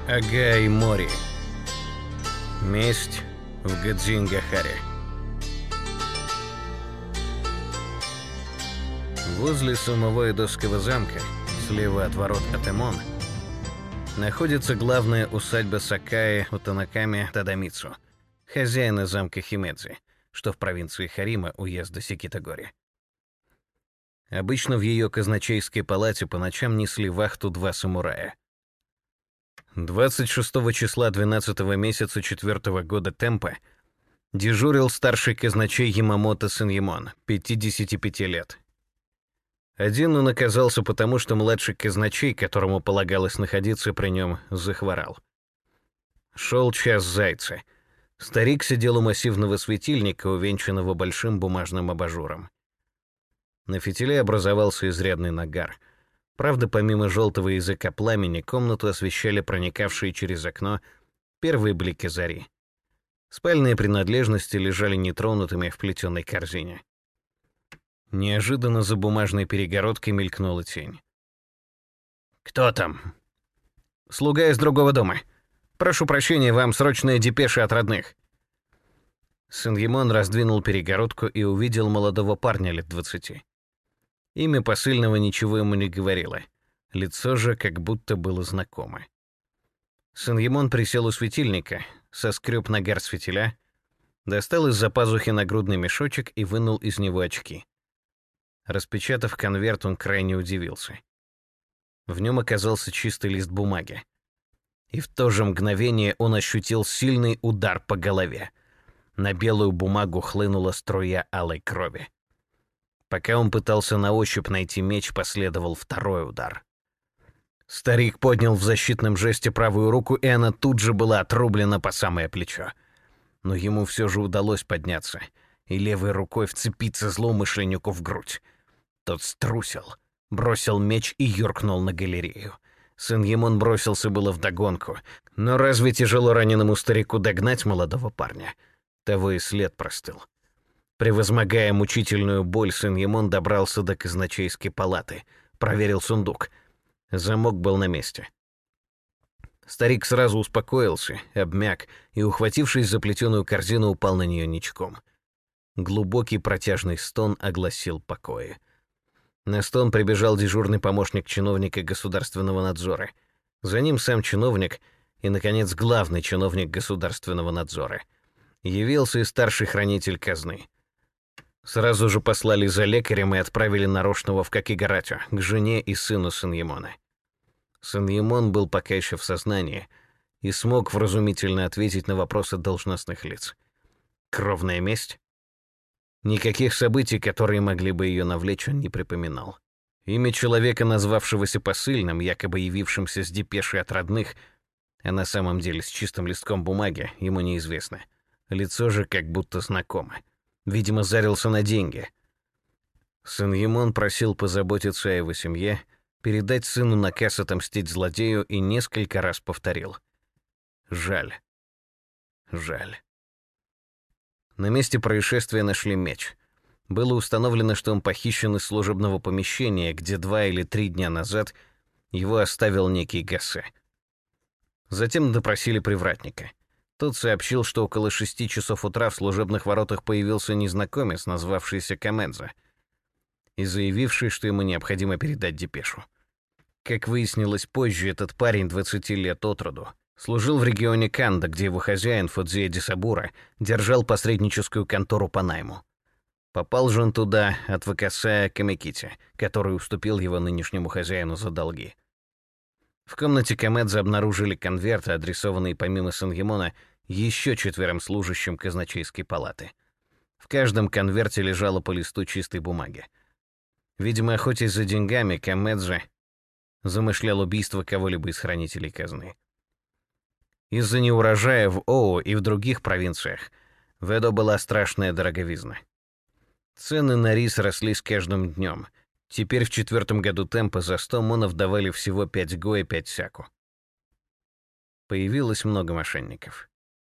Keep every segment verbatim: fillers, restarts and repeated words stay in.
Агай Мори. Месть в Гадзингахаре. Возле самого Эдосского замка, слева от ворот Атемон, находится главная усадьба Сакаи Утанаками Тадамицу, хозяина замка Химедзи, что в провинции Харима уезда Секитагори. Обычно в ее казначейской палате по ночам несли вахту два самурая. двадцать шестого числа двенадцатого месяца четвертого года Темпа дежурил старший казначей Ямамото Синьямон, пятидесяти пяти лет. Один он оказался потому, что младший казначей, которому полагалось находиться при нем, захворал. Шел час зайца. Старик сидел у массивного светильника, увенчанного большим бумажным абажуром. На фитиле образовался изрядный нагар. Правда, помимо желтого языка пламени, комнату освещали проникавшие через окно первые блики зари. Спальные принадлежности лежали нетронутыми в плетеной корзине. Неожиданно за бумажной перегородкой мелькнула тень. «Кто там?» «Слуга из другого дома. Прошу прощения, вам срочная депеша от родных». Синьямон раздвинул перегородку и увидел молодого парня лет двадцати. Имя посыльного ничего ему не говорило. Лицо же как будто было знакомо. Синьямон присел у светильника, соскреб нагар с фитиля, достал из-за пазухи нагрудный мешочек и вынул из него очки. Распечатав конверт, он крайне удивился. В нем оказался чистый лист бумаги. И в то же мгновение он ощутил сильный удар по голове. На белую бумагу хлынула струя алой крови. Пока он пытался на ощупь найти меч, последовал второй удар. Старик поднял в защитном жесте правую руку, и она тут же была отрублена по самое плечо. Но ему все же удалось подняться и левой рукой вцепиться злоумышленнику в грудь. Тот струсил, бросил меч и юркнул на галерею. Синьямон бросился было вдогонку, но разве тяжело раненому старику догнать молодого парня? Того и след простыл. Превозмогая мучительную боль, Синьямон добрался до казначейской палаты, проверил сундук. Замок был на месте. Старик сразу успокоился, обмяк и, ухватившись за плетеную корзину, упал на нее ничком. Глубокий протяжный стон огласил покои. На стон прибежал дежурный помощник чиновника государственного надзора. За ним сам чиновник и, наконец, главный чиновник государственного надзора. Явился и старший хранитель казны. Сразу же послали за лекарем и отправили нарочного в Какигаратю, к жене и сыну Синьямона. Синьямон был пока еще в сознании и смог вразумительно ответить на вопросы должностных лиц. Кровная месть? Никаких событий, которые могли бы ее навлечь, он не припоминал. Имя человека, назвавшегося посыльным, якобы явившимся с депешей от родных, а на самом деле с чистым листком бумаги, ему неизвестно. Лицо же как будто знакомо. Видимо, зарился на деньги. Синьямон просил позаботиться о его семье, передать сыну наказ отомстить злодею и несколько раз повторил. Жаль. Жаль. На месте происшествия нашли меч. Было установлено, что он похищен из служебного помещения, где два или три дня назад его оставил некий Гасе. Затем допросили привратника. Тот сообщил, что около шести часов утра в служебных воротах появился незнакомец, назвавшийся Камедза, и заявивший, что ему необходимо передать депешу. Как выяснилось позже, этот парень двадцати лет от роду служил в регионе Канда, где его хозяин Фудзия Дисабура держал посредническую контору по найму. Попал же он туда от Вакасая Камекити, который уступил его нынешнему хозяину за долги. В комнате Камедза обнаружили конверты, адресованные помимо Синьямона еще четверым служащим казначейской палаты. В каждом конверте лежало по листу чистой бумаги. Видимо, охотясь за деньгами, Камедза замышлял убийство кого-либо из хранителей казны. Из-за неурожая в Оу и в других провинциях в Эдо была страшная дороговизна. Цены на рис росли с каждым днем. Теперь в четвертом году Темпа за сто монов давали всего пять го и пять сяку. Появилось много мошенников.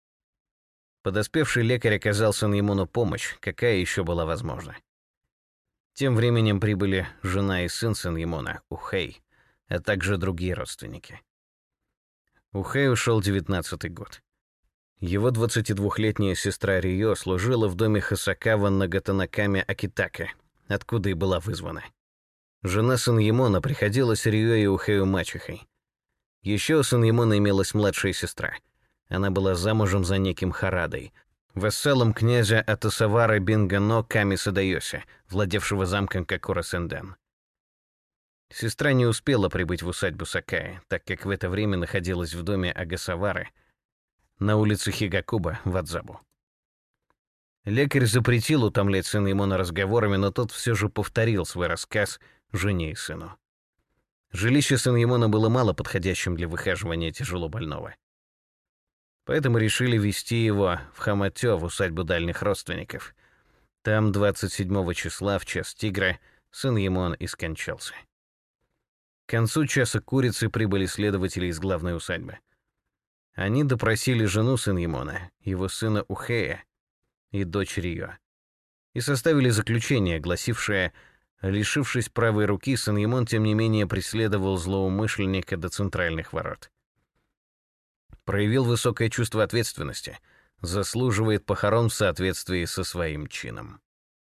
Подоспевший лекарь оказал Синьямону помощь, какая еще была возможна. Тем временем прибыли жена и сын Синьямона, Ухэй, а также другие родственники. Ухэй ушел девятнадцатый год. Его двадцатидвухлетняя сестра Рио служила в доме Хасакава на Гатанакаме Акитаке, откуда и была вызвана. Жена Саньемона приходилась Рио и Ухэю мачехой. Еще у Саньемона имелась младшая сестра. Она была замужем за неким Харадой, вассалом князя Атасавары Бингано Ками Садайоси, владевшего замком Какура-Сэнден. Сестра не успела прибыть в усадьбу Сакаи, так как в это время находилась в доме Агасавары на улице Хигакуба в Адзабу. Лекарь запретил утомлять Саньемона разговорами, но тот все же повторил свой рассказ жене и сыну. Жилище Саньемона было мало подходящим для выхаживания тяжело больного. Поэтому решили везти его в Хаматё, в усадьбу дальних родственников. Там двадцать седьмого числа в час тигра Саньемон и скончался. К концу часа курицы прибыли следователи из главной усадьбы. Они допросили жену Саньемона, его сына Ухэя и дочь Рио, и составили заключение, гласившее: лишившись правой руки, Саньемон тем не менее преследовал злоумышленника до центральных ворот. Проявил высокое чувство ответственности, заслуживает похорон в соответствии со своим чином.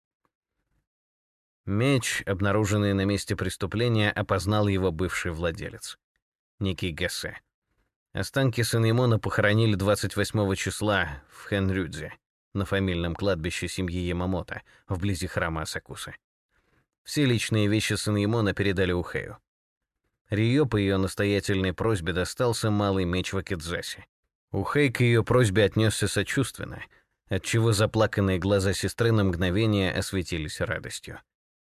Меч, обнаруженный на месте преступления, опознал его бывший владелец, некий Гасе. Останки Саньемона похоронили двадцать восьмого числа в Хэнрюдзе, на фамильном кладбище семьи Ямамото, вблизи храма Асакусы. Все личные вещи Саньемона передали Ухэю. Рио по ее настоятельной просьбе достался малый меч Вакидзаси. Ухэй к ее просьбе отнесся сочувственно, отчего заплаканные глаза сестры на мгновение осветились радостью.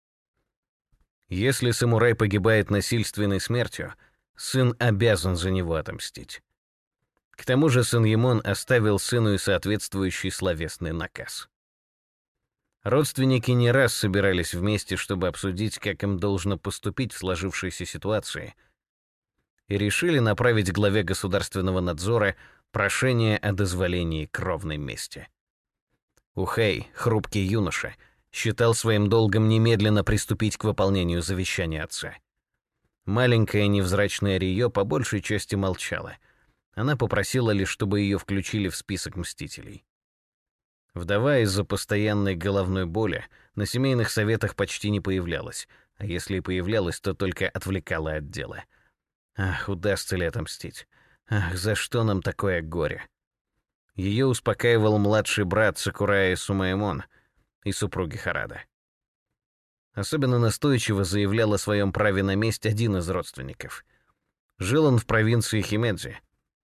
Если самурай погибает насильственной смертью, сын обязан за него отомстить. К тому же Саньемон оставил сыну и соответствующий словесный наказ. Родственники не раз собирались вместе, чтобы обсудить, как им должно поступить в сложившейся ситуации, и решили направить главе государственного надзора прошение о дозволении кровной мести. Ухэй, хрупкий юноша, считал своим долгом немедленно приступить к выполнению завещания отца. Маленькая невзрачная Рио по большей части молчала. Она попросила лишь, чтобы ее включили в список мстителей. Вдова из-за постоянной головной боли на семейных советах почти не появлялась, а если и появлялась, то только отвлекала от дела. Ах, удастся ли отомстить? Ах, за что нам такое горе? Ее успокаивал младший брат Сакураи Сумаэмон и супруги Харада. Особенно настойчиво заявлял о своем праве на месть один из родственников. Жил он в провинции Химедзи,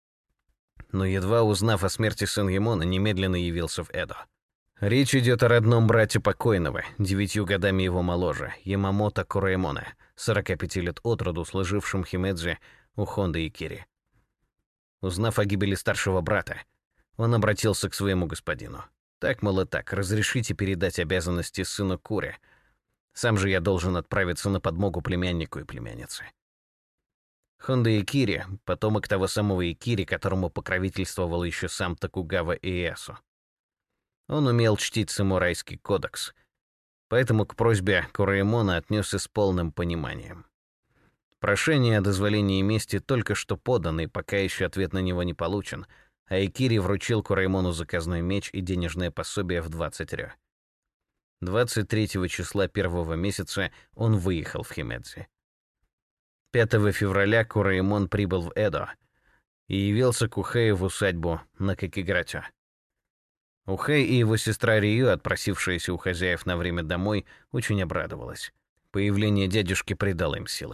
но едва узнав о смерти Саньемона, немедленно явился в Эдо. Речь идет о родном брате покойного, девятью годами его моложе, Ямамото Кураэмона, сорока пяти лет от роду, служившим Химедзи у Хонды Икири. Узнав о гибели старшего брата, он обратился к своему господину. Так, мол, и так, разрешите передать обязанности сыну Куре. Сам же я должен отправиться на подмогу племяннику и племяннице. Хонда Икири, потомок того самого Икири, которому покровительствовал еще сам Токугава Иэясу. Он умел чтить самурайский кодекс, поэтому к просьбе Кураэмона отнесся с полным пониманием. Прошение о дозволении мести только что подано, и пока еще ответ на него не получен, а Икири вручил Кураэмону заказной меч и денежное пособие в двадцать рё. двадцать третьего числа первого месяца он выехал в Химедзи. пятого февраля Кураэмон прибыл в Эдо и явился к Ухэю в усадьбу на Какигратё. Ухэй и его сестра Рио, отпросившаяся у хозяев на время домой, очень обрадовалась. Появление дядюшки придало им силы.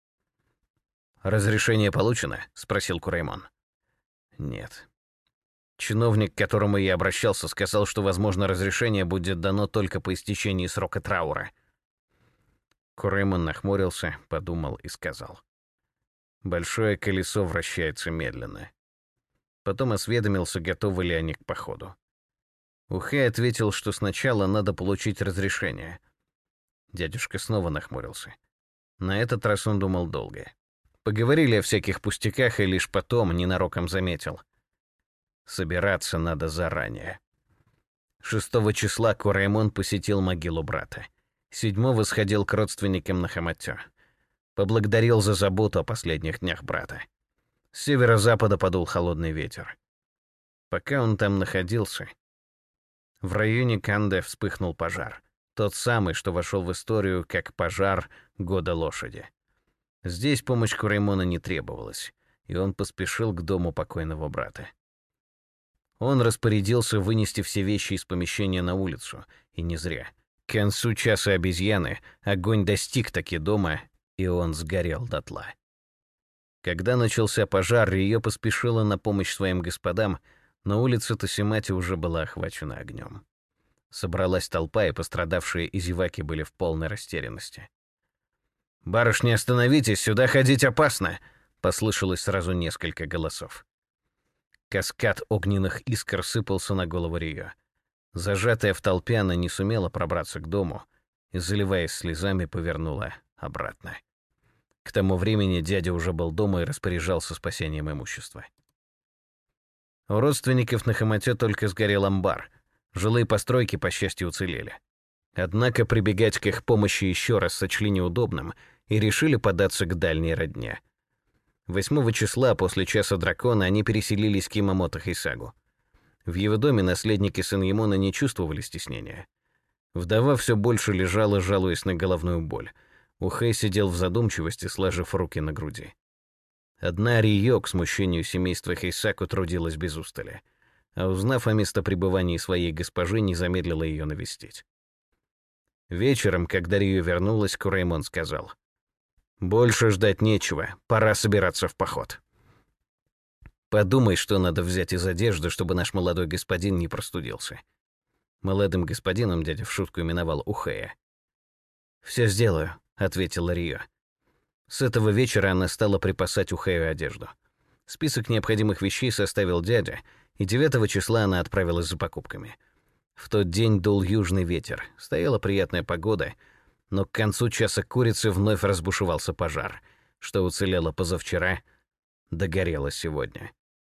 «Разрешение получено?» — спросил Кураэмон. «Нет. Чиновник, к которому я обращался, сказал, что, возможно, разрешение будет дано только по истечении срока траура». Кураэмон нахмурился, подумал и сказал: «Большое колесо вращается медленно». Потом осведомился, готовы ли они к походу. Ухэй ответил, что сначала надо получить разрешение. Дядюшка снова нахмурился. На этот раз он думал долго. Поговорили о всяких пустяках, и лишь потом ненароком заметил: собираться надо заранее. Шестого числа Кураэмон посетил могилу брата. Седьмого сходил к родственникам на Хаматё. Поблагодарил за заботу о последних днях брата. С северо-запада подул холодный ветер. Пока он там находился, в районе Канде вспыхнул пожар. Тот самый, что вошел в историю как пожар года лошади. Здесь помощь Кураймона не требовалась, и он поспешил к дому покойного брата. Он распорядился вынести все вещи из помещения на улицу, и не зря. К концу часа обезьяны огонь достиг таки дома, и он сгорел дотла. Когда начался пожар, Рио поспешила на помощь своим господам, но улица Тосимати уже была охвачена огнем. Собралась толпа, и пострадавшие и зеваки были в полной растерянности. «Барышни, остановитесь, сюда ходить опасно!» — послышалось сразу несколько голосов. Каскад огненных искр сыпался на голову Рио. Зажатая в толпе, она не сумела пробраться к дому и, заливаясь слезами, повернула обратно. К тому времени дядя уже был дома и распоряжался спасением имущества. У родственников на Хамате только сгорел амбар. Жилые постройки, по счастью, уцелели. Однако прибегать к их помощи еще раз сочли неудобным и решили податься к дальней родне. Восьмого числа, после часа дракона, они переселились к Ямамото Хейсагу. В его доме наследники Саньямона не чувствовали стеснения. Вдова все больше лежала, жалуясь на головную боль. Ухэй сидел в задумчивости, сложив руки на груди. Одна Рио, к смущению семейства Хейсаку, трудилась без устали, а узнав о местопребывании своей госпожи, не замедлила ее навестить. Вечером, когда Рио вернулась, Кураймон сказал: «Больше ждать нечего, пора собираться в поход. Подумай, что надо взять из одежды, чтобы наш молодой господин не простудился». Молодым господином дядя в шутку именовал Ухэя. «Все сделаю», — ответила Рио. С этого вечера она стала припасать Ухэю одежду. Список необходимых вещей составил дядя, и девятого числа она отправилась за покупками. В тот день дул южный ветер, стояла приятная погода, но к концу часа курицы вновь разбушевался пожар. Что уцелело позавчера, догорело сегодня.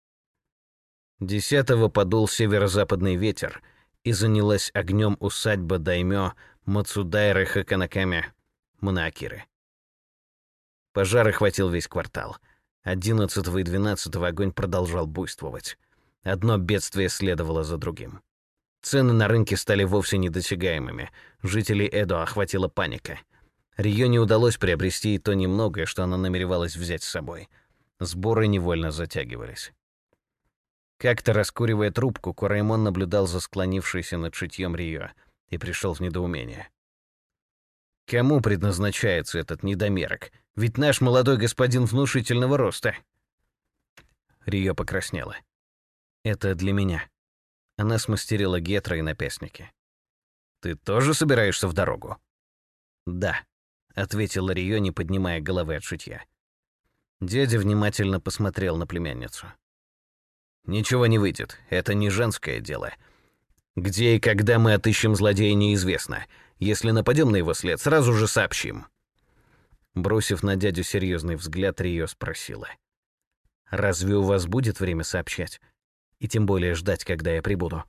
Десятого подул северо-западный ветер, и занялась огнем усадьба даймё Мацудайры Хаканаками Мунаакиры. Пожар охватил весь квартал. Одиннадцатого и двенадцатого огонь продолжал буйствовать. Одно бедствие следовало за другим. Цены на рынке стали вовсе недосягаемыми. Жителей Эдо охватила паника. Рио не удалось приобрести и то немногое, что она намеревалась взять с собой. Сборы невольно затягивались. Как-то, раскуривая трубку, Кураймон наблюдал за склонившейся над шитьем Рио и пришел в недоумение. Кому предназначается этот недомерок? Ведь наш молодой господин внушительного роста. Рио покраснела. Это для меня. Она смастерила гетро и напястники. Ты тоже собираешься в дорогу? Да, ответила Рио, не поднимая головы от шитья. Дядя внимательно посмотрел на племянницу. Ничего не выйдет, это не женское дело. Где и когда мы отыщем злодея, неизвестно. Если нападем на его след, сразу же сообщим. Бросив на дядю серьезный взгляд, Рио спросила: «Разве у вас будет время сообщать? И тем более ждать, когда я прибуду?»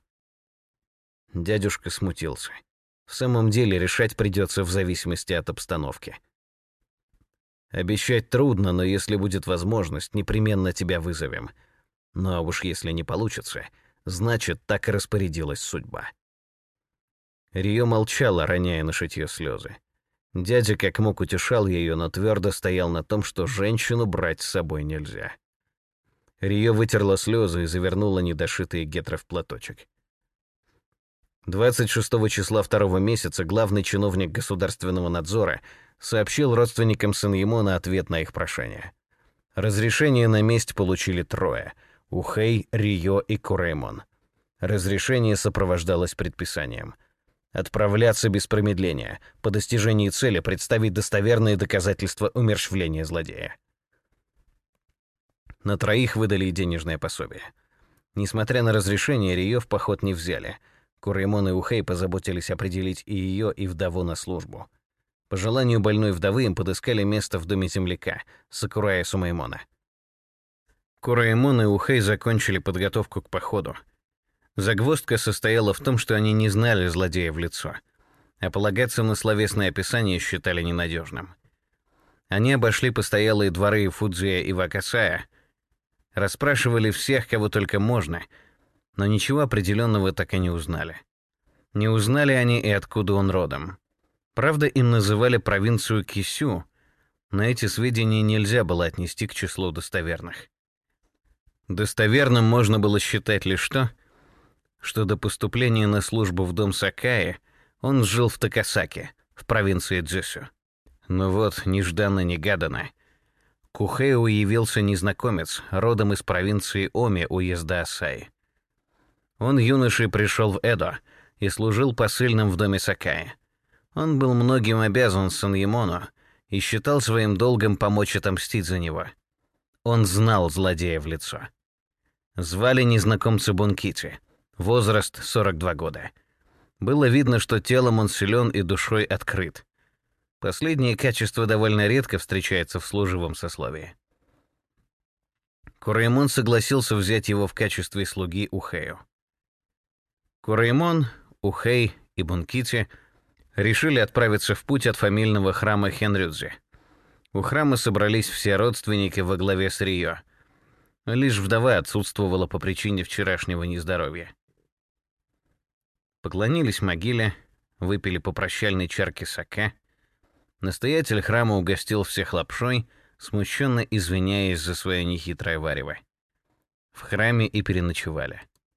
Дядюшка смутился. В самом деле решать придется в зависимости от обстановки. «Обещать трудно, но если будет возможность, непременно тебя вызовем. Ну а уж если не получится, значит, так и распорядилась судьба». Рио молчала, роняя на шитье слезы. Дядя как мог утешал ее, но твердо стоял на том, что женщину брать с собой нельзя. Рио вытерла слезы и завернула недошитые гетро в платочек. двадцать шестого числа второго месяца главный чиновник государственного надзора сообщил родственникам Саньямона ответ на их прошение. Разрешение на месть получили трое — Ухэй, Рио и Кураймон. Разрешение сопровождалось предписанием отправляться без промедления, по достижении цели представить достоверные доказательства умерщвления злодея. На троих выдали и денежное пособие. Несмотря на разрешение, Рио в поход не взяли. Кураймон и Ухэй позаботились определить и ее, и вдову на службу. По желанию больной вдовы им подыскали место в доме земляка, Сакурая Сумаймона. Кураймон и Ухэй закончили подготовку к походу. Загвоздка состояла в том, что они не знали злодея в лицо, а полагаться на словесное описание считали ненадежным. Они обошли постоялые дворы Фудзия и Вакасая, Расспрашивали всех, кого только можно, но ничего определенного так и не узнали. Не узнали они и откуда он родом. Правда, им называли провинцию Кисю, но эти сведения нельзя было отнести к числу достоверных. Достоверным можно было считать лишь то, что до поступления на службу в дом Сакаи он жил в Такасаки, в провинции Дзюсю. Но вот, нежданно-негаданно, к Ухэю явился незнакомец, родом из провинции Оми уезда Асаи. Он юношей пришел в Эдо и служил посыльным в доме Сакаи. Он был многим обязан Саньемону и считал своим долгом помочь отомстить за него. Он знал злодея в лицо. Звали незнакомца Бункити, возраст сорок два года. Было видно, что телом он силен и душой открыт. Последнее качество довольно редко встречается в служивом сословии. Кураимон согласился взять его в качестве слуги Ухэю. Кураимон, Ухэй и Бункити решили отправиться в путь от фамильного храма Хенрюдзи. У храма собрались все родственники во главе с Рио. Лишь вдова отсутствовала по причине вчерашнего нездоровья. Поклонились могиле, выпили по прощальной чарке саке. Настоятель храма угостил всех лапшой, смущенно извиняясь за свое нехитрое варево. В храме и переночевали.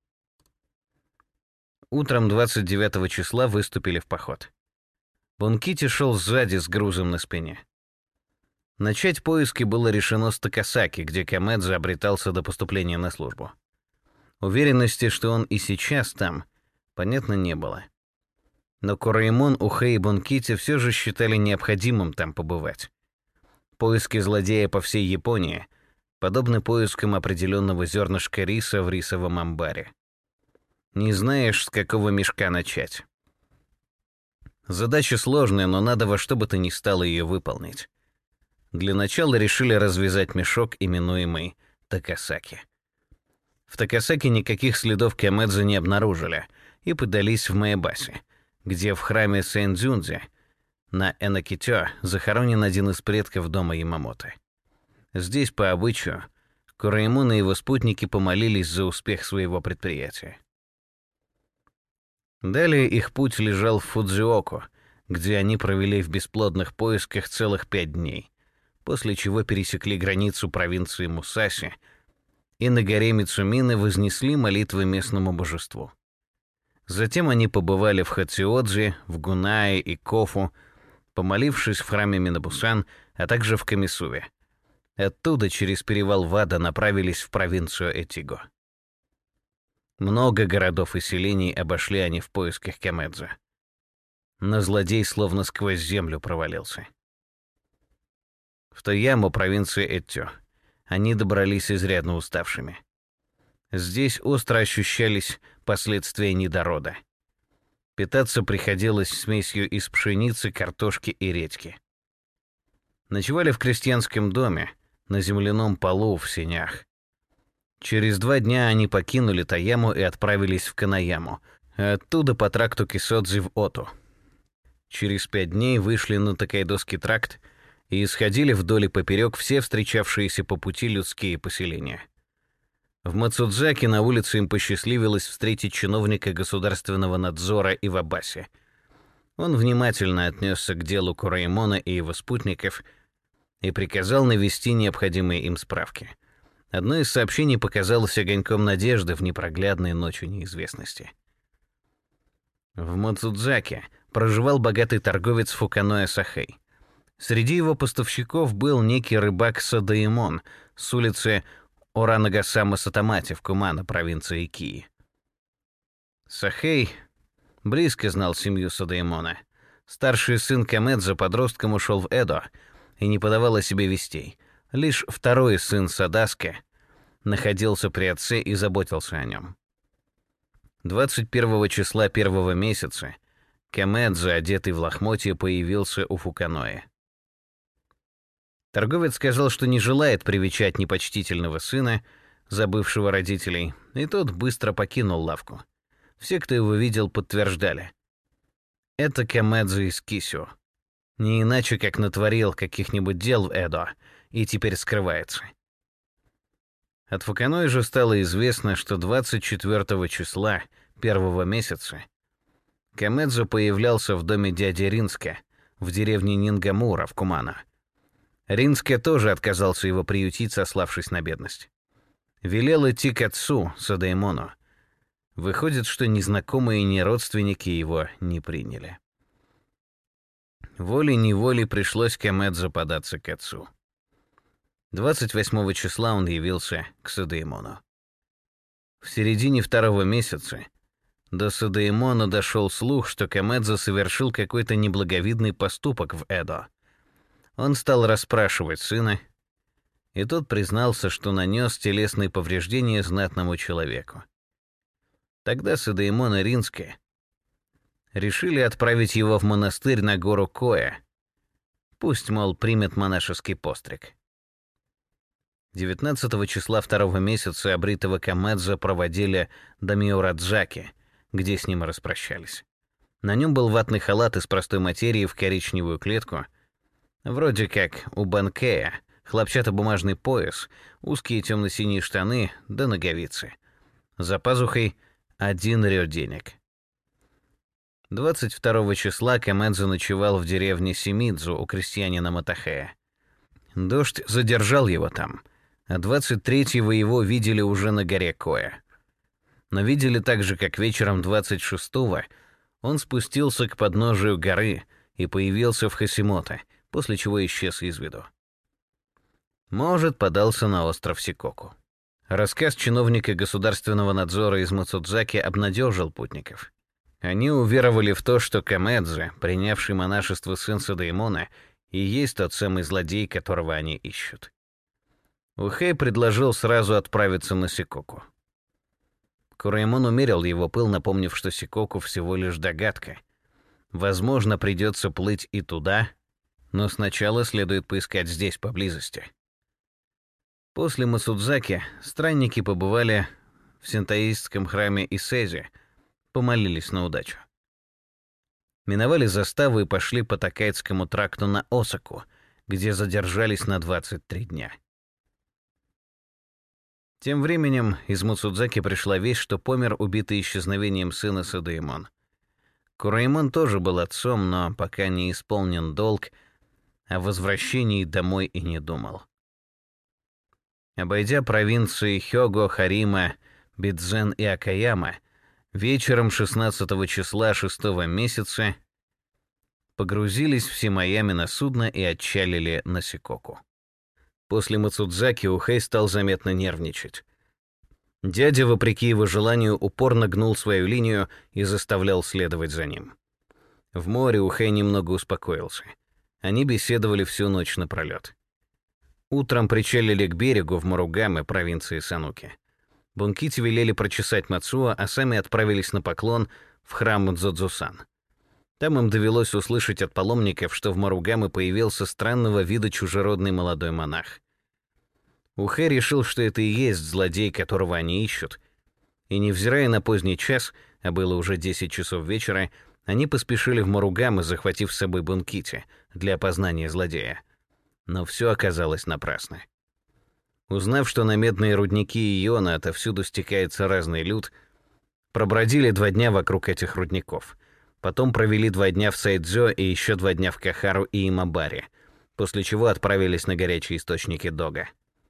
Утром двадцать девятого числа выступили в поход. Бункити шел сзади с грузом на спине. Начать поиски было решено с Такасаки, где Камэдзе обретался до поступления на службу. Уверенности, что он и сейчас там, понятно, не было. Но Кураимон, Ухэй и Бункити все же считали необходимым там побывать. Поиски злодея по всей Японии подобны поискам определенного зернышка риса в рисовом амбаре. Не знаешь, с какого мешка начать. Задача сложная, но надо во что бы то ни стало ее выполнить. Для начала решили развязать мешок, именуемый Такасаки. В Такасаки никаких следов Камэдзе не обнаружили и подались в Маэбаси, где в храме Сэндзюнзи на Энакитё захоронен один из предков дома Ямамото. Здесь, по обычаю, Кураимон и его спутники помолились за успех своего предприятия. Далее их путь лежал в Фудзиоку, где они провели в бесплодных поисках целых пять дней, после чего пересекли границу провинции Мусаси и на горе Мицумины вознесли молитвы местному божеству. Затем они побывали в Хациодзи, в Гунае и Кофу, помолившись в храме Минабусан, а также в Камисуве. Оттуда через перевал Вада направились в провинцию Этиго. Много городов и селений обошли они в поисках Камэдзе. Но злодей словно сквозь землю провалился. В Тояму, провинции Эттё, они добрались изрядно уставшими. Здесь остро ощущались последствия недорода. Питаться приходилось смесью из пшеницы, картошки и редьки. Ночевали в крестьянском доме, на земляном полу в сенях. Через два дня они покинули Тояму и отправились в Канаяму, а оттуда по тракту Кисодзи в Оту. Через пять дней вышли на Токайдоский тракт и исходили вдоль и поперек все встречавшиеся по пути людские поселения. В Мацудзаке на улице им посчастливилось встретить чиновника государственного надзора Ивабаси. Он внимательно отнесся к делу Кураимона и его спутников и приказал навести необходимые им справки. Одно из сообщений показалось огоньком надежды в непроглядной ночи неизвестности. В Мацудзаке проживал богатый торговец Фуканоэ Сахэй. Среди его поставщиков был некий рыбак Садаэмон с улицы Оранагасама Сатамати в Кумано, провинции Кии. Сахэй близко знал семью Садаэмона. Старший сын Камэдзе подростком ушел в Эдо и не подавал о себе вестей. Лишь второй сын Садаске находился при отце и заботился о нем. двадцать первого числа первого месяца Камэдзе, одетый в лохмотья, появился у Фуканоэ. Торговец сказал, что не желает привечать непочтительного сына, забывшего родителей, и тот быстро покинул лавку. Все, кто его видел, подтверждали. Это Камэдзе из Кисю. Не иначе, как натворил каких-нибудь дел в Эдо, и теперь скрывается. От Фуканои же стало известно, что двадцать четвёртого числа первого месяца Камэдзо появлялся в доме дяди Ринска в деревне Нингамура в Кумано. Ринске тоже отказался его приютить, сославшись на бедность. Велел идти к отцу, Садаэмону. Выходит, что незнакомые и не родственники его не приняли. Волей-неволей пришлось Камэдзо податься к отцу. двадцать восьмого числа он явился к Садаэмону. В середине второго месяца до Садаэмона дошел слух, что Камэдзо совершил какой-то неблаговидный поступок в Эдо. Он стал расспрашивать сына, и тот признался, что нанес телесные повреждения знатному человеку. Тогда Садаэмон и Ринске решили отправить его в монастырь на гору Коя. Пусть, мол, примет монашеский постриг. девятнадцатого числа второго месяца обритого Камэдзо проводили до Миурадзаки, где с ним распрощались. На нем был ватный халат из простой материи в коричневую клетку, вроде как у Банкея, хлопчатобумажный пояс, узкие темно-синие штаны да ноговицы. За пазухой один рё денег. двадцать второго числа Камэдзо ночевал в деревне Симидзу у крестьянина Матахея. Дождь задержал его там, а двадцать третьего его видели уже на горе Коя. Но видели также, как вечером двадцать шестого он спустился к подножию горы и появился в Хасимото, после чего исчез из виду. Может, подался на остров Сикоку. Рассказ чиновника государственного надзора из Мацудзаки обнадежил путников. Они уверовали в то, что Камэдзо, принявший монашество сын Садаэмона, и есть тот самый злодей, которого они ищут. Ухэй предложил сразу отправиться на Сикоку. Кураэмон умерил его пыл, напомнив, что Сикоку всего лишь догадка. Возможно, придется плыть и туда, но сначала следует поискать здесь, поблизости. После Мацудзаки странники побывали в синтоистском храме Исэзи, помолились на удачу. Миновали заставу и пошли по Такайцкому тракту на Осаку, где задержались на двадцать три дня. Тем временем из Мацудзаки пришла весть, что помер убитый исчезновением сына Садаэмон. Кураэмон тоже был отцом, но пока не исполнен долг, о возвращении домой и не думал. Обойдя провинции Хёго, Харима, Бидзен и Акаяма, вечером шестнадцатого числа шестого месяца погрузились в Симаями на судно и отчалили на Сикоку. После Мацудзаки Ухэй стал заметно нервничать. Дядя, вопреки его желанию, упорно гнул свою линию и заставлял следовать за ним. В море Ухэй немного успокоился. Они беседовали всю ночь напролет. Утром причалили к берегу в Маругаме, провинции Сануки. Бункити велели прочесать Мацуо, а сами отправились на поклон в храм Дзодзусан. Там им довелось услышать от паломников, что в Маругаме появился странного вида чужеродный молодой монах. Ухэй решил, что это и есть злодей, которого они ищут, и, невзирая на поздний час, а было уже десять часов вечера, они поспешили в Маругаме, захватив с собой Бункити для опознания злодея. Но все оказалось напрасно. Узнав, что на медные рудники Иона отовсюду стекается разный люд, пробродили два дня вокруг этих рудников. Потом провели два дня в Сайдзё и еще два дня в Кахару и Имабаре, после чего отправились на горячие источники Дога.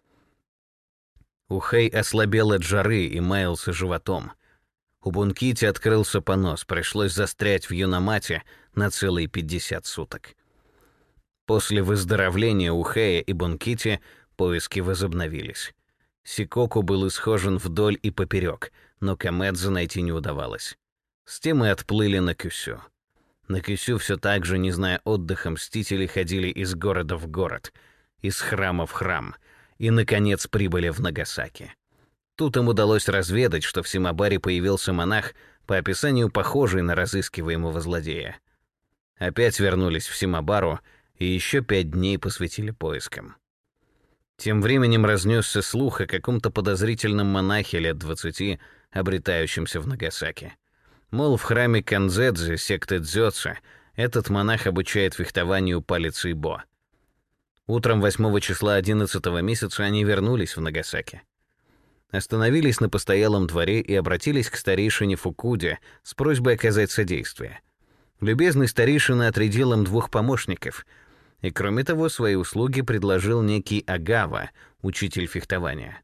Ухэй ослабел от жары и маялся животом. У Бункити открылся понос, пришлось застрять в Юнамате на целые пятьдесят суток. После выздоровления Ухэя и Бункити поиски возобновились. Сикоку был исхожен вдоль и поперек, но Камэдзо найти не удавалось. С тем и отплыли на Кюсю. На Кюсю все так же, не зная отдыха, мстители ходили из города в город, из храма в храм, и, наконец, прибыли в Нагасаки. Тут им удалось разведать, что в Симабаре появился монах, по описанию похожий на разыскиваемого злодея. Опять вернулись в Симабару и еще пять дней посвятили поискам. Тем временем разнесся слух о каком-то подозрительном монахе лет двадцати, обретающемся в Нагасаки. Мол, в храме Канзэдзи, секты Дзёцу, этот монах обучает фехтованию палицей бо. Утром восьмого числа одиннадцатого месяца они вернулись в Нагасаки. Остановились на постоялом дворе и обратились к старейшине Фукуде с просьбой оказать содействие. Любезный старейшина отрядил им двух помощников, и, кроме того, свои услуги предложил некий Агава, учитель фехтования.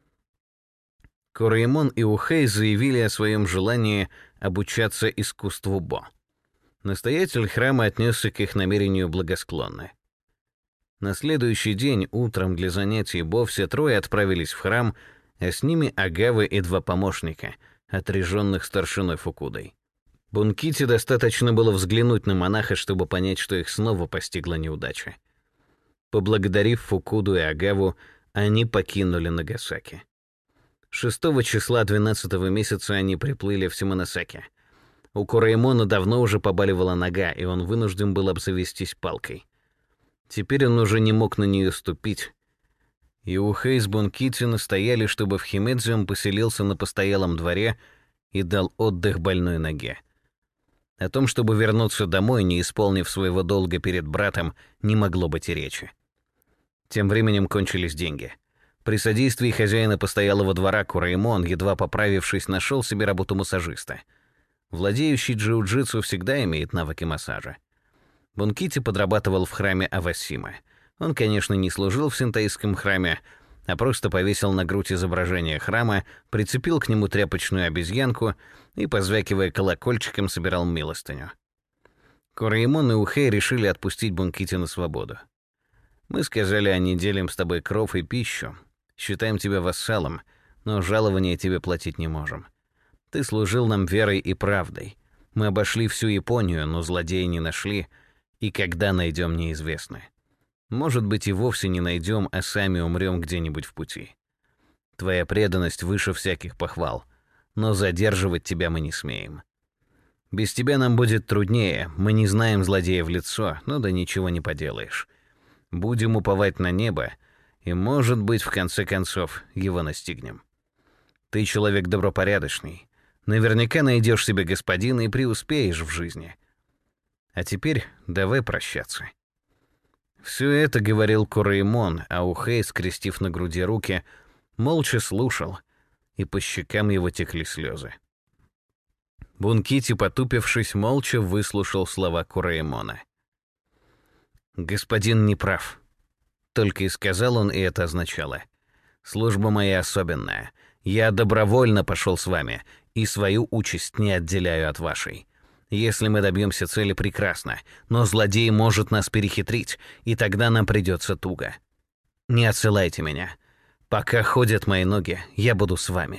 Кураэмон и Ухэй заявили о своем желании обучаться искусству бо. Настоятель храма отнесся к их намерению благосклонно. На следующий день утром для занятий бо все трое отправились в храм, а с ними Агавы и два помощника, отряженных старшиной Фукудой. Бункити достаточно было взглянуть на монаха, чтобы понять, что их снова постигла неудача. Поблагодарив Фукуду и Агаву, они покинули Нагасаки. Шестого числа двенадцатого месяца они приплыли в Симоносаки. У Кураэмона давно уже побаливала нога, и он вынужден был обзавестись палкой. Теперь он уже не мог на нее ступить. И Ухэй с Бункити настояли, чтобы в Химэдзи он поселился на постоялом дворе и дал отдых больной ноге. О том, чтобы вернуться домой, не исполнив своего долга перед братом, не могло быть и речи. Тем временем кончились деньги. При содействии хозяина постоялого двора Кураэмон, едва поправившись, нашел себе работу массажиста. Владеющий джиу-джитсу всегда имеет навыки массажа. Бункити подрабатывал в храме Авасима. Он, конечно, не служил в синтоистском храме, а просто повесил на грудь изображение храма, прицепил к нему тряпочную обезьянку и, позвякивая колокольчиком, собирал милостыню. Кураэмон и Ухэй решили отпустить Бункити на свободу. «Мы сказали, они делим с тобой кров и пищу, считаем тебя вассалом, но жалования тебе платить не можем. Ты служил нам верой и правдой. Мы обошли всю Японию, но злодея не нашли, и когда найдем, неизвестно. Может быть, и вовсе не найдем, а сами умрем где-нибудь в пути. Твоя преданность выше всяких похвал, но задерживать тебя мы не смеем. Без тебя нам будет труднее, мы не знаем злодея в лицо, но да ничего не поделаешь. Будем уповать на небо, и, может быть, в конце концов, его настигнем. Ты человек добропорядочный, наверняка найдешь себе господина и преуспеешь в жизни. А теперь давай прощаться». Все это говорил Кураэмон, а Ухэй, скрестив на груди руки, молча слушал, и по щекам его текли слезы. Бункити, потупившись, молча выслушал слова Кураэмона. «Господин не прав», — только и сказал он, и это означало. «Служба моя особенная. Я добровольно пошел с вами, и свою участь не отделяю от вашей. Если мы добьемся цели, прекрасно, но злодей может нас перехитрить, и тогда нам придется туго. Не отсылайте меня. Пока ходят мои ноги, я буду с вами».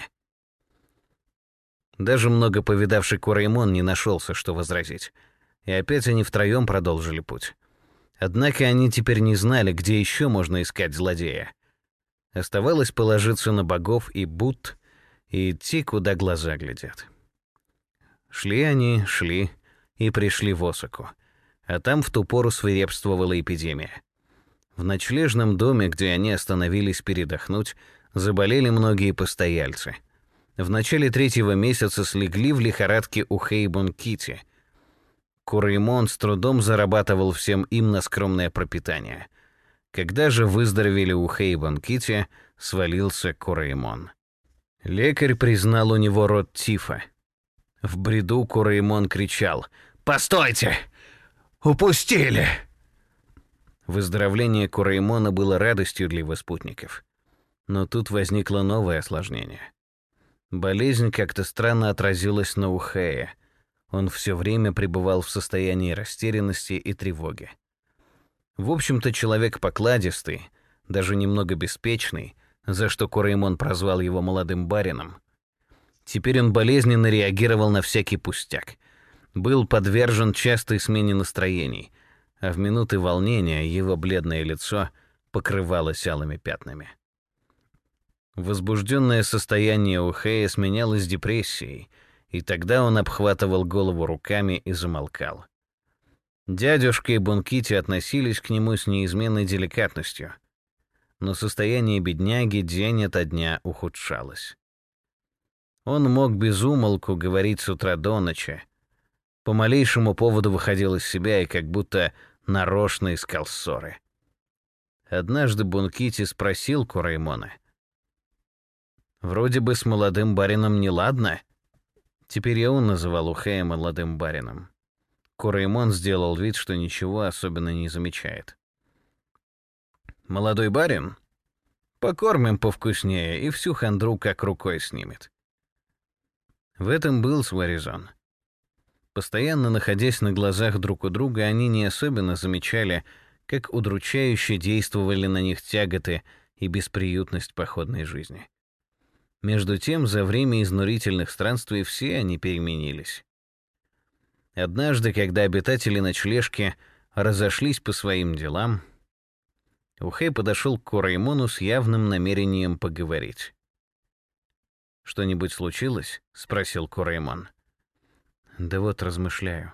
Даже много повидавший Кураэмон не нашелся, что возразить, и опять они втроем продолжили путь. Однако они теперь не знали, где еще можно искать злодея. Оставалось положиться на богов и Будд и идти, куда глаза глядят. Шли они, шли и пришли в Осаку, а там в ту пору свирепствовала эпидемия. В ночлежном доме, где они остановились передохнуть, заболели многие постояльцы. В начале третьего месяца слегли в лихорадке Ухэй и Бункити. Кураэмон с трудом зарабатывал всем им на скромное пропитание. Когда же выздоровели Ухэй и Бункити, свалился Кураэмон. Лекарь признал у него род тифа. В бреду Кураэмон кричал: «Постойте! Упустили!» Выздоровление Кураэмона было радостью для его спутников. Но тут возникло новое осложнение. Болезнь как-то странно отразилась на Ухэе. Он все время пребывал в состоянии растерянности и тревоги. В общем-то, человек покладистый, даже немного беспечный, за что Кураэмон прозвал его молодым барином. Теперь он болезненно реагировал на всякий пустяк. Был подвержен частой смене настроений, а в минуты волнения его бледное лицо покрывалось алыми пятнами. Возбужденное состояние Ухэя сменялось депрессией, и тогда он обхватывал голову руками и замолкал. Дядюшка и Бункити относились к нему с неизменной деликатностью, но состояние бедняги день ото дня ухудшалось. Он мог без умолку говорить с утра до ночи, по малейшему поводу выходил из себя и как будто нарочно искал ссоры. Однажды Бункити спросил Кураэмона: Вроде бы с молодым барином неладно. Теперь и он называл Ухэя молодым барином. Кураймон сделал вид, что ничего особенно не замечает. «Молодой барин? Покормим повкуснее, и всю хандру как рукой снимет». В этом был свой резон. Постоянно находясь на глазах друг у друга, они не особенно замечали, как удручающе действовали на них тяготы и бесприютность походной жизни. Между тем, за время изнурительных странствий все они переменились. Однажды, когда обитатели ночлежки разошлись по своим делам, Ухэй подошел к Кураймону с явным намерением поговорить. «Что-нибудь случилось?» — спросил Кураймон. «Да вот размышляю».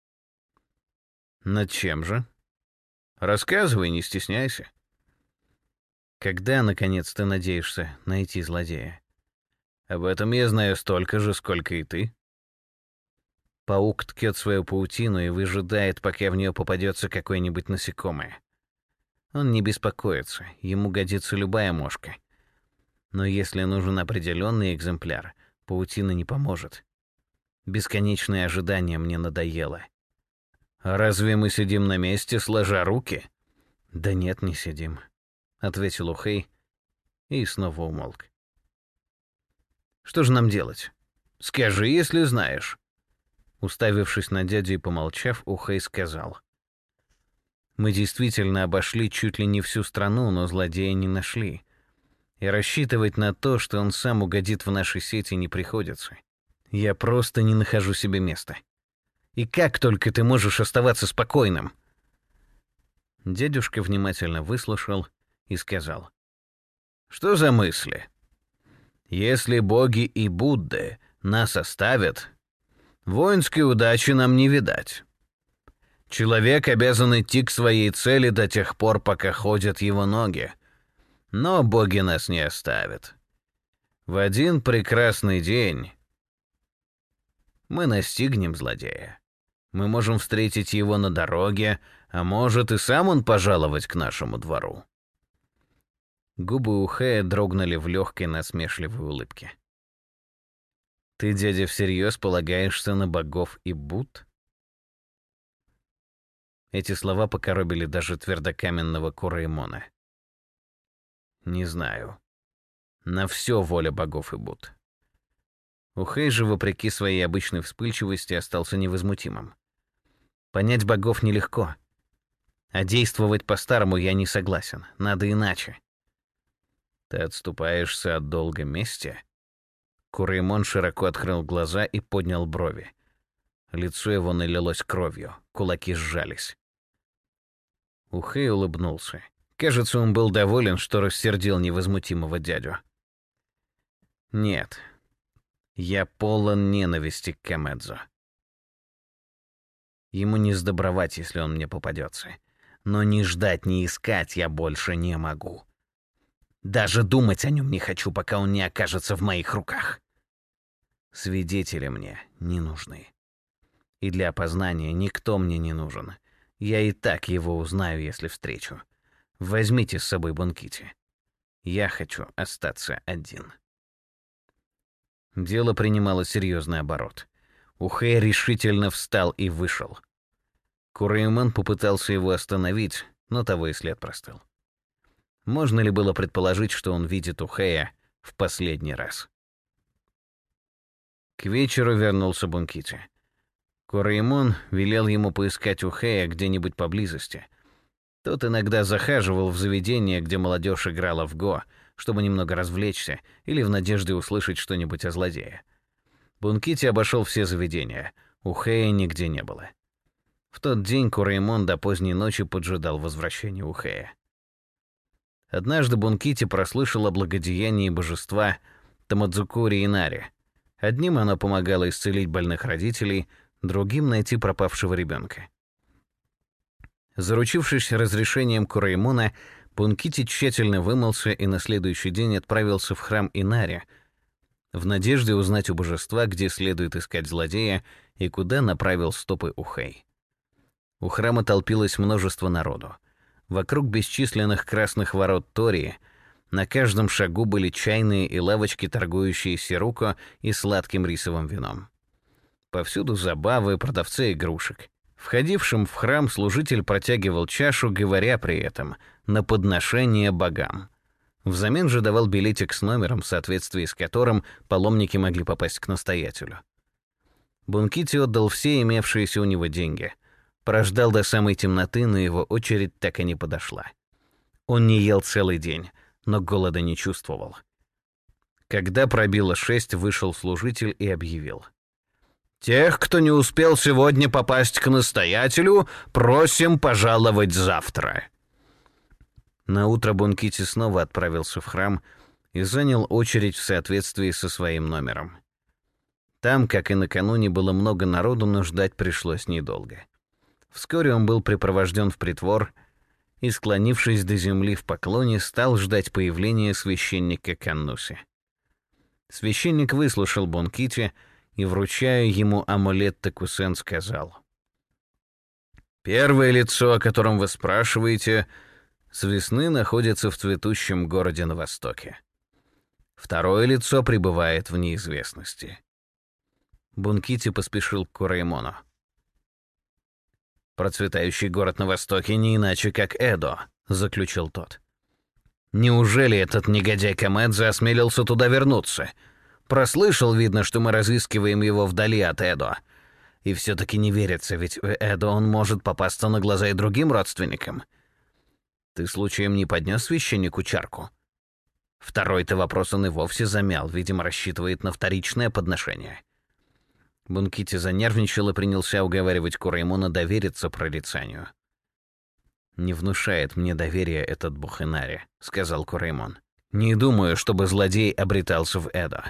«Над чем же? Рассказывай, не стесняйся». «Когда, наконец, ты надеешься найти злодея?» «Об этом я знаю столько же, сколько и ты». Паук ткет свою паутину и выжидает, пока в нее попадется какое-нибудь насекомое. Он не беспокоится, ему годится любая мошка. Но если нужен определенный экземпляр, паутина не поможет. Бесконечное ожидание мне надоело. «А разве мы сидим на месте, сложа руки?» «Да нет, не сидим», — ответил Ухэй и снова умолк. «Что же нам делать? Скажи, если знаешь». Уставившись на дядю и помолчав, Ухэй сказал: «Мы действительно обошли чуть ли не всю страну, но злодея не нашли. И рассчитывать на то, что он сам угодит в наши сети, не приходится. Я просто не нахожу себе места. И как только ты можешь оставаться спокойным?» Дядюшка внимательно выслушал и сказал: «Что за мысли? Если боги и Будды нас оставят, воинской удачи нам не видать. Человек обязан идти к своей цели до тех пор, пока ходят его ноги. Но боги нас не оставят. В один прекрасный день мы настигнем злодея. Мы можем встретить его на дороге, а может и сам он пожаловать к нашему двору». Губы Ухэя дрогнули в легкой насмешливой улыбке. «Ты, дядя, всерьез полагаешься на богов и Будд?» Эти слова покоробили даже твердокаменного Кураймона. «Не знаю. На все воля богов и Будд». Ухэй же, вопреки своей обычной вспыльчивости, остался невозмутимым. «Понять богов нелегко. А действовать по-старому я не согласен. Надо иначе». «Ты отступаешься от долга мести?» Кураймон широко открыл глаза и поднял брови. Лицо его налилось кровью, кулаки сжались. Ухэй улыбнулся. Кажется, он был доволен, что рассердил невозмутимого дядю. «Нет, я полон ненависти к Камэдзо. Ему не сдобровать, если он мне попадется. Но ни ждать, ни искать я больше не могу. Даже думать о нем не хочу, пока он не окажется в моих руках. Свидетели мне не нужны. И для опознания никто мне не нужен. Я и так его узнаю, если встречу. Возьмите с собой Бункити. Я хочу остаться один». Дело принимало серьезный оборот. Ухэй решительно встал и вышел. Кураймон попытался его остановить, но того и след простыл. Можно ли было предположить, что он видит Ухэя в последний раз? К вечеру вернулся Бункити. Кураймон велел ему поискать Ухэя где-нибудь поблизости. Тот иногда захаживал в заведение, где молодежь играла в го, чтобы немного развлечься или в надежде услышать что-нибудь о злодее. Бункити обошел все заведения. Ухэя нигде не было. В тот день Кураймон до поздней ночи поджидал возвращения Ухэя. Однажды Бункити прослышал о благодеянии божества Тамадзукури Инари. Одним оно помогало исцелить больных родителей, другим — найти пропавшего ребенка. Заручившись разрешением Кураймона, Бункити тщательно вымылся и на следующий день отправился в храм Инари, в надежде узнать у божества, где следует искать злодея и куда направил стопы Ухэй. У храма толпилось множество народу. Вокруг бесчисленных красных ворот Тории На каждом шагу были чайные и лавочки, торгующие сируко и сладким рисовым вином. Повсюду забавы, продавцы игрушек. Входившим в храм служитель протягивал чашу, говоря при этом «на подношение богам». Взамен же давал билетик с номером, в соответствии с которым паломники могли попасть к настоятелю. Бункити отдал все имевшиеся у него деньги. Прождал до самой темноты, но его очередь так и не подошла. Он не ел целый день, но голода не чувствовал. Когда пробило шесть, вышел служитель и объявил: «Тех, кто не успел сегодня попасть к настоятелю, просим пожаловать завтра». Наутро Бункити снова отправился в храм и занял очередь в соответствии со своим номером. Там, как и накануне, было много народу, но ждать пришлось недолго. Вскоре он был припровожден в притвор и, склонившись до земли в поклоне, стал ждать появления священника Каннуси. Священник выслушал Бункити и, вручая ему амулет Текусен, сказал: «Первое лицо, о котором вы спрашиваете, с весны находится в цветущем городе на востоке. Второе лицо пребывает в неизвестности». Бункити поспешил к Кураймону. «Процветающий город на востоке не иначе, как Эдо», — заключил тот. «Неужели этот негодяй Камэдзе осмелился туда вернуться? Прослышал, видно, что мы разыскиваем его вдали от Эдо. И все-таки не верится, ведь в Эдо он может попасться на глаза и другим родственникам. Ты случаем не поднес священнику чарку?» Второй-то вопрос он и вовсе замял, видимо, рассчитывает на вторичное подношение. Бункити занервничал и принялся уговаривать Кураймона довериться прорицанию. «Не внушает мне доверия этот Бухенари», — сказал Кураймон. «Не думаю, чтобы злодей обретался в Эдо».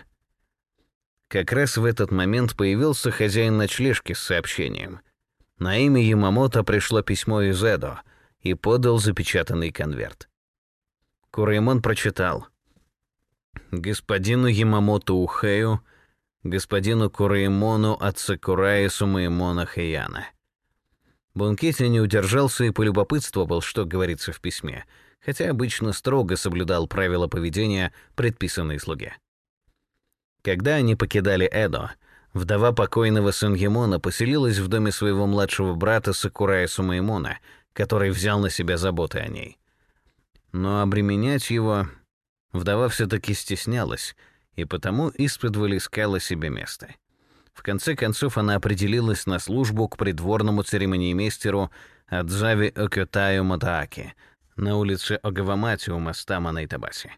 Как раз в этот момент появился хозяин ночлежки с сообщением. На имя Ямамото пришло письмо из Эдо и подал запечатанный конверт. Кураймон прочитал: «Господину Ямамото Ухею, господину Кураймону от Сакураи Сумаэмона Хэяна». Бункити не удержался и полюбопытствовал, что говорится в письме, хотя обычно строго соблюдал правила поведения, предписанные слуге. Когда они покидали Эдо, вдова покойного Сангемона поселилась в доме своего младшего брата Сакураи Сумаэмона, который взял на себя заботы о ней. Но обременять его вдова все-таки стеснялась, и потому исподволь искала себе место. В конце концов она определилась на службу к придворному церемониймейстеру Адзави Окётаю Матааки на улице Огавамати у моста Манайтабаси.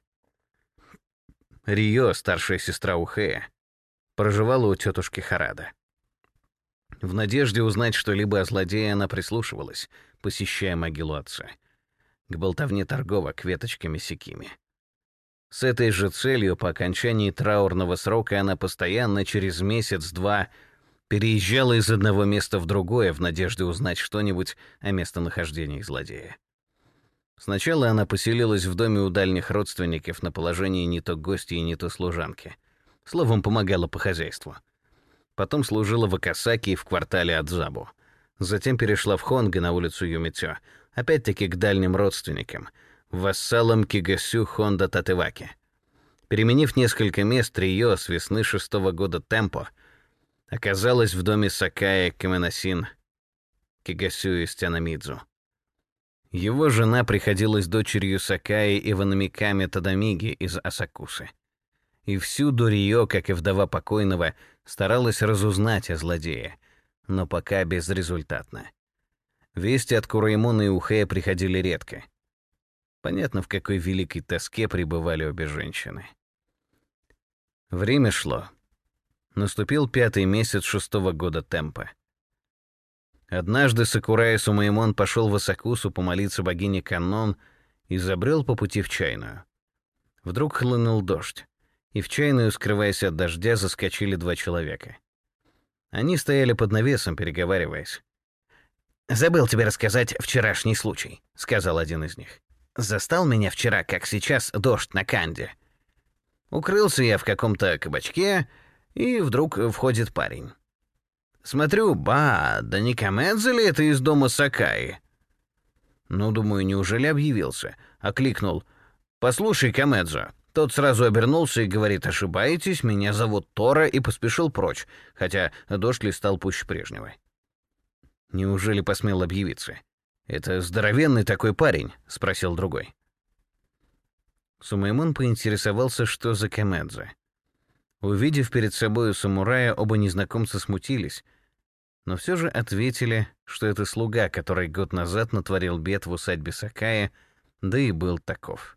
Рио, старшая сестра Ухея, проживала у тетушки Харада. В надежде узнать что-либо о злодее она прислушивалась, посещая могилу отца, к болтовне торговок веточками сикими. С этой же целью по окончании траурного срока она постоянно через месяц-два переезжала из одного места в другое в надежде узнать что-нибудь о местонахождении злодея. Сначала она поселилась в доме у дальних родственников на положении не то гостьи, не то служанки. Словом, помогала по хозяйству. Потом служила в Акасаки и в квартале Адзабу. Затем перешла в Хонго на улицу Юмитё, опять-таки к дальним родственникам, вассалам Кигасю Хонда Татеваки. Переменив несколько мест, Рио с весны шестого года Темпо оказалась в доме Сакая Каменасин Кигасю из Тянамидзу. Его жена приходилась дочерью Сакаи Иванамиками Тадамиги из Асакусы. И всюду Рио, как и вдова покойного, старалась разузнать о злодее, но пока безрезультатно. Вести от Кураймона и Ухея приходили редко. Понятно, в какой великой тоске пребывали обе женщины. Время шло. Наступил пятый месяц шестого года Темпо. Однажды Сакураи Сумаэмон пошел в Асакусу помолиться богине Каннон и забрел по пути в чайную. Вдруг хлынул дождь, и в чайную, скрываясь от дождя, заскочили два человека. Они стояли под навесом, переговариваясь. «Забыл тебе рассказать вчерашний случай», — сказал один из них. «Застал меня вчера, как сейчас, дождь на Канде. Укрылся я в каком-то кабачке, и вдруг входит парень. Смотрю, ба, да не Камэдзе ли это из дома Сакаи? Ну, думаю, неужели объявился? Окликнул: «Послушай, Камэдзо». Тот сразу обернулся и говорит: «Ошибаетесь, меня зовут Тора», и поспешил прочь, хотя дождь листал пуще прежнего. «Неужели посмел объявиться?» «Это здоровенный такой парень?» — спросил другой. Сумаймон поинтересовался, что за Камэдзо. Увидев перед собой самурая, оба незнакомца смутились, но все же ответили, что это слуга, который год назад натворил бед в усадьбе Сакая, да и был таков.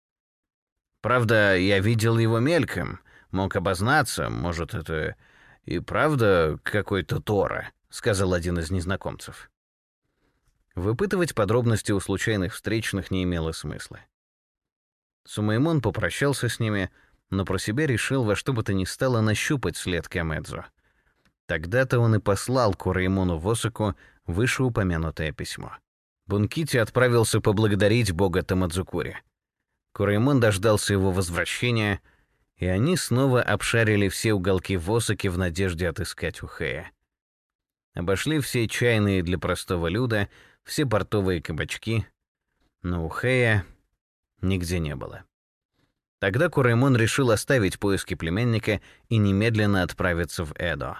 «Правда, я видел его мельком, мог обознаться, может, это и правда какой-то Тора», — сказал один из незнакомцев. Выпытывать подробности у случайных встречных не имело смысла. Сумаймон попрощался с ними, но про себя решил во что бы то ни стало нащупать след Камэдзо. Тогда-то он и послал Кураэмону в Осаку вышеупомянутое письмо. Бункити отправился поблагодарить бога Тамадзукури. Кураэмон дождался его возвращения, и они снова обшарили все уголки в Осаке в надежде отыскать Ухэя. Обошли все чайные для простого люда, все портовые кабачки, но Ухэя нигде не было. Тогда Кураэмон решил оставить поиски племянника и немедленно отправиться в Эдо.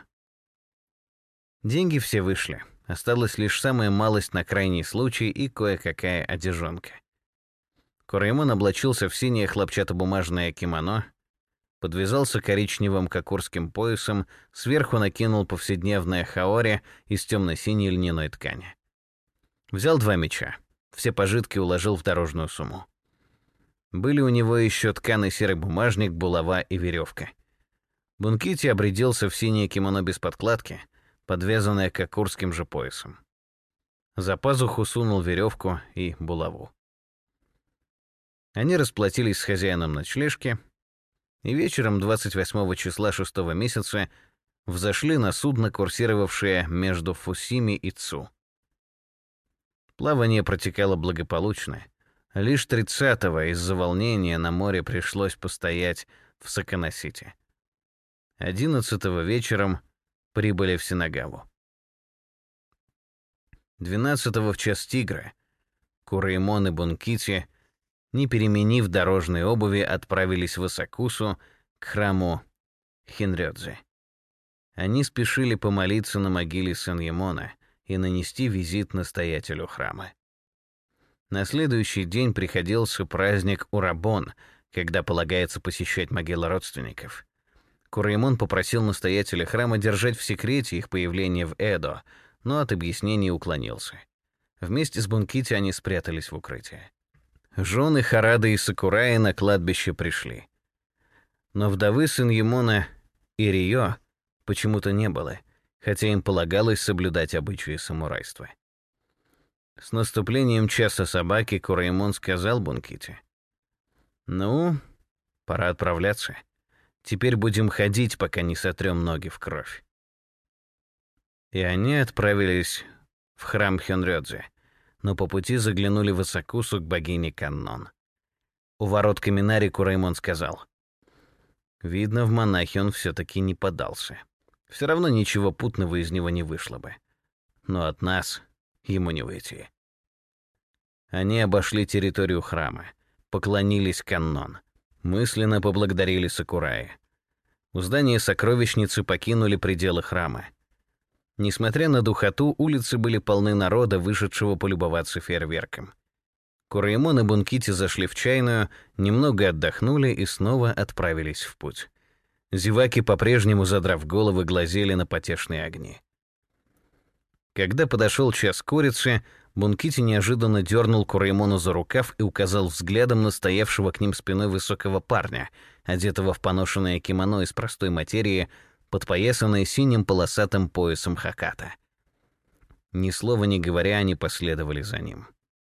Деньги все вышли, осталась лишь самая малость на крайний случай и кое-какая одежонка. Кураэмон облачился в синее хлопчатобумажное кимоно, подвязался коричневым кокурским поясом, сверху накинул повседневное хаори из темно-синей льняной ткани. Взял два меча, все пожитки уложил в дорожную сумму. Были у него еще тканый серый бумажник, булава и веревка. Бункити обрядился в синее кимоно без подкладки, подвязанное кокурским же поясом. За пазуху сунул веревку и булаву. Они расплатились с хозяином ночлежки, и вечером двадцать восьмого числа шестого месяца взошли на судно, курсировавшее между Фусими и Цу. Плавание протекало благополучно. Лишь тридцатого из-за волнения на море пришлось постоять в Саканасити. одиннадцатого вечером прибыли в Синагаву. двенадцатого в час тигра Кураэмон и Бункити, не переменив дорожной обуви, отправились в Асакусу к храму Хинрёдзе. Они спешили помолиться на могиле Саньямона и нанести визит настоятелю храма. На следующий день приходился праздник Урабон, когда полагается посещать могилы родственников. Кураэмон попросил настоятеля храма держать в секрете их появление в Эдо, но от объяснений уклонился. Вместе с Бункити они спрятались в укрытие. Жены Харады и Сакураи на кладбище пришли. Но вдовы Саньямона и Рио почему-то не было, хотя им полагалось соблюдать обычаи самурайства. С наступлением часа собаки Кураэмон сказал Бункити: «Ну, пора отправляться. Теперь будем ходить, пока не сотрем ноги в кровь». И они отправились в храм Хёнрёдзе, но по пути заглянули в Асакусу к богине Каннон. У ворот Каминари Кураэмон сказал: «Видно, в монахи он все-таки не подался. Все равно ничего путного из него не вышло бы. Но от нас ему не выйти». Они обошли территорию храма, поклонились Каннон, мысленно поблагодарили Сакураи. У здания сокровищницы покинули пределы храма. Несмотря на духоту, улицы были полны народа, вышедшего полюбоваться фейерверком. Кураэмон и Бункити зашли в чайную, немного отдохнули и снова отправились в путь. Зеваки, по-прежнему задрав головы, глазели на потешные огни. Когда подошел час курицы, Бункити неожиданно дернул Кураэмону за рукав и указал взглядом на стоявшего к ним спиной высокого парня, одетого в поношенное кимоно из простой материи, подпоясанное синим полосатым поясом хаката. Ни слова не говоря, они последовали за ним.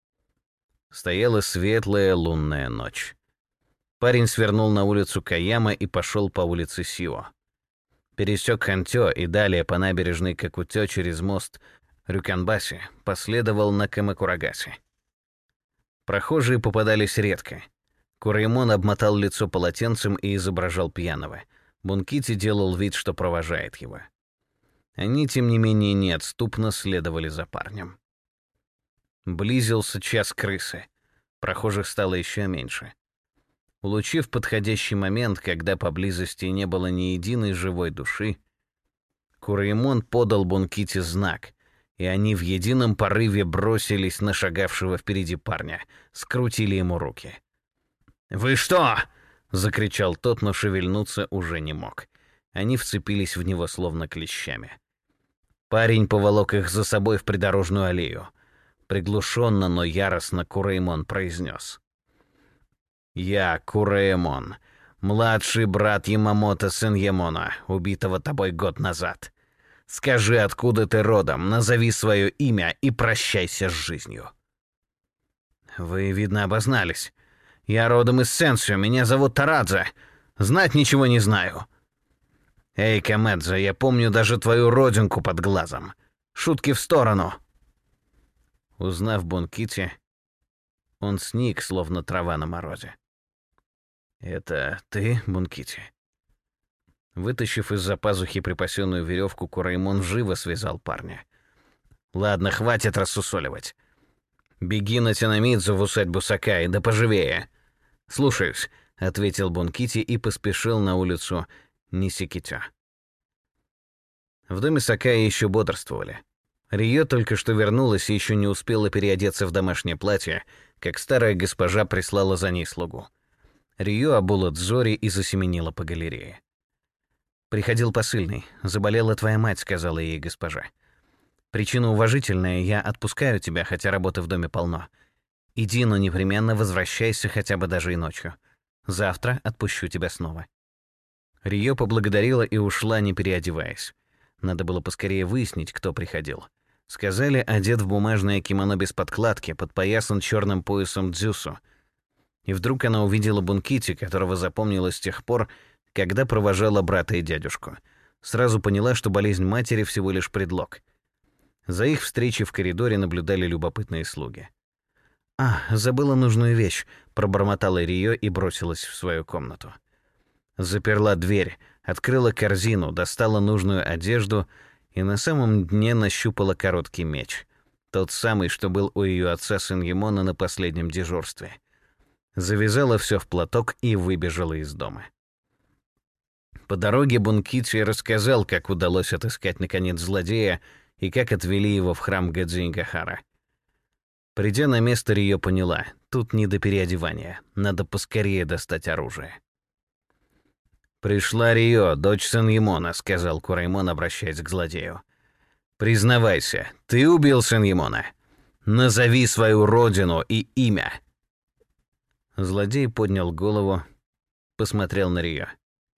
Стояла светлая лунная ночь. Парень свернул на улицу Каяма и пошел по улице Сио. Пересек Хантё и далее по набережной Какутё через мост Рюканбаси последовал на Камакурагаси. Прохожие попадались редко. Кураэмон обмотал лицо полотенцем и изображал пьяного. Бункити делал вид, что провожает его. Они, тем не менее, неотступно следовали за парнем. Близился час крысы. Прохожих стало еще меньше. Улучив подходящий момент, когда поблизости не было ни единой живой души, Кураэмон подал Бункити знак, и они в едином порыве бросились на шагавшего впереди парня, скрутили ему руки. «Вы что?» — закричал тот, но шевельнуться уже не мог. Они вцепились в него словно клещами. Парень поволок их за собой в придорожную аллею. Приглушенно, но яростно Кураэмон произнес: «Я Кураэмон, младший брат Ямамото Сеньямона, убитого тобой год назад. Скажи, откуда ты родом, назови свое имя и прощайся с жизнью». «Вы, видно, обознались. Я родом из Сенсю, меня зовут Тарадзе. Знать ничего не знаю». «Эй, Камэдзе, я помню даже твою родинку под глазом. Шутки в сторону». Узнав Бункити, он сник, словно трава на морозе. «Это ты, Бункити?» Вытащив из-за пазухи припасенную веревку, Кураэмон живо связал парня. «Ладно, хватит рассусоливать. Беги на Тинамидзу в усадьбу Сакаи, да поживее». «Слушаюсь», — ответил Бункити и поспешил на улицу Нисикитё. В доме Сакаи еще бодрствовали. Рио только что вернулась и еще не успела переодеться в домашнее платье, как старая госпожа прислала за ней слугу. Рио обула Дзори и засеменила по галерее. «Приходил посыльный. Заболела твоя мать», — сказала ей госпожа. «Причина уважительная, я отпускаю тебя, хотя работы в доме полно. Иди, но непременно возвращайся хотя бы даже и ночью. Завтра отпущу тебя снова». Рио поблагодарила и ушла, не переодеваясь. Надо было поскорее выяснить, кто приходил. Сказали, одет в бумажное кимоно без подкладки, подпоясан черным поясом дзюсу. И вдруг она увидела Бункити, которого запомнила с тех пор, когда провожала брата и дядюшку. Сразу поняла, что болезнь матери всего лишь предлог. За их встречей в коридоре наблюдали любопытные слуги. «А, забыла нужную вещь», — пробормотала Рио и бросилась в свою комнату. Заперла дверь, открыла корзину, достала нужную одежду и на самом дне нащупала короткий меч. Тот самый, что был у ее отца Сеньямона на последнем дежурстве. Завязала все в платок и выбежала из дома. По дороге Бункити рассказал, как удалось отыскать наконец злодея и как отвели его в храм Гадзингахара. Придя на место, Рио поняла, тут не до переодевания, надо поскорее достать оружие. «Пришла Рио, дочь Сеньямона», — сказал Кураэмон, обращаясь к злодею. «Признавайся, ты убил Сеньямона? Назови свою родину и имя». Злодей поднял голову, посмотрел на Рио.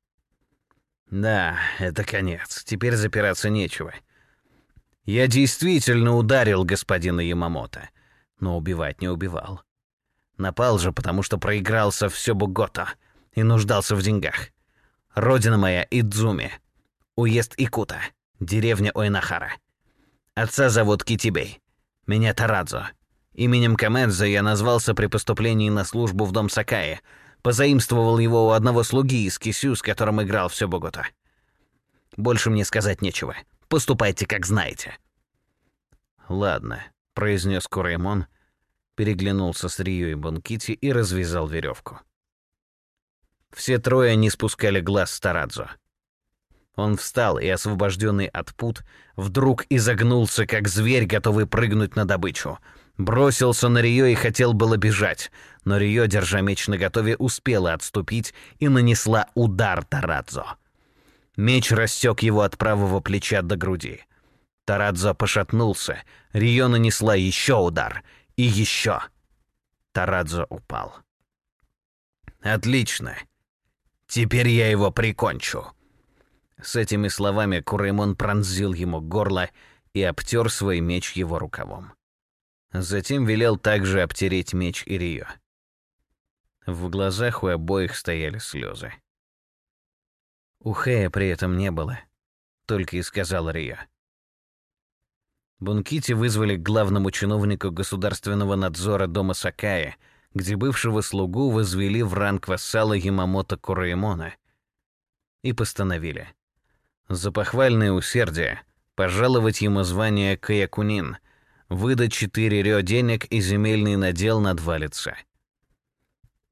«Да, это конец, теперь запираться нечего. Я действительно ударил господина Ямамото, но убивать не убивал. Напал же, потому что проигрался в Сёбугото и нуждался в деньгах. Родина моя Идзуми, уезд Икута, деревня Уэнахара. Отца зовут Китибей, меня Тарадзо. Именем Камэдзе я назвался при поступлении на службу в дом Сакаи, позаимствовал его у одного слуги из Кисю, с которым играл в Сёбугото. Больше мне сказать нечего. Поступайте, как знаете». «Ладно», — произнес Кураэмон, переглянулся с Рио и Бункити и развязал веревку. Все трое не спускали глаз с Тарадзо. Он встал и, освобожденный от пут, вдруг изогнулся, как зверь, готовый прыгнуть на добычу. Бросился на Рио и хотел было бежать, но Рио, держа меч наготове, успела отступить и нанесла удар Тарадзо. Меч рассек его от правого плеча до груди. Тарадзо пошатнулся, Рио нанесла еще удар, и еще. Тарадзо упал. «Отлично. Теперь я его прикончу». С этими словами Кураэмон пронзил ему горло и обтер свой меч его рукавом. Затем велел также обтереть меч и Рио. В глазах у обоих стояли слезы. У Хэя при этом не было, только и сказал Рио. Бункити вызвали к главному чиновнику государственного надзора дома Сакаи, где бывшего слугу возвели в ранг вассала Ямамото Кураэмона, и постановили за похвальное усердие пожаловать ему звание Каякунин, выдать четыре рё денег и земельный надел на два лица.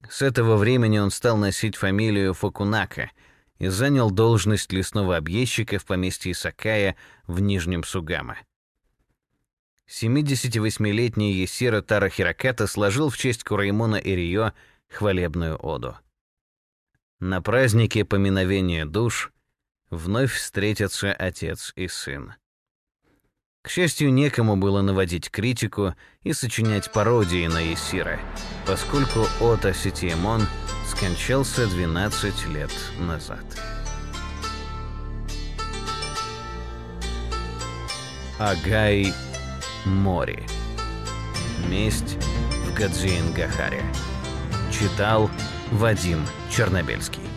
С этого времени он стал носить фамилию Фукунака и занял должность лесного объездчика в поместье Сакая в Нижнем Сугама. семидесятивосьмилетний Ясиро Таро Хироката сложил в честь Кураймона Ириё хвалебную оду. На празднике поминовения душ вновь встретятся отец и сын. К счастью, некому было наводить критику и сочинять пародии на Ясиро, поскольку Ото Ситиэмон скончался двенадцать лет назад. Агай Мори. Месть в Гадзингахаре. Читал Вадим Чернобельский.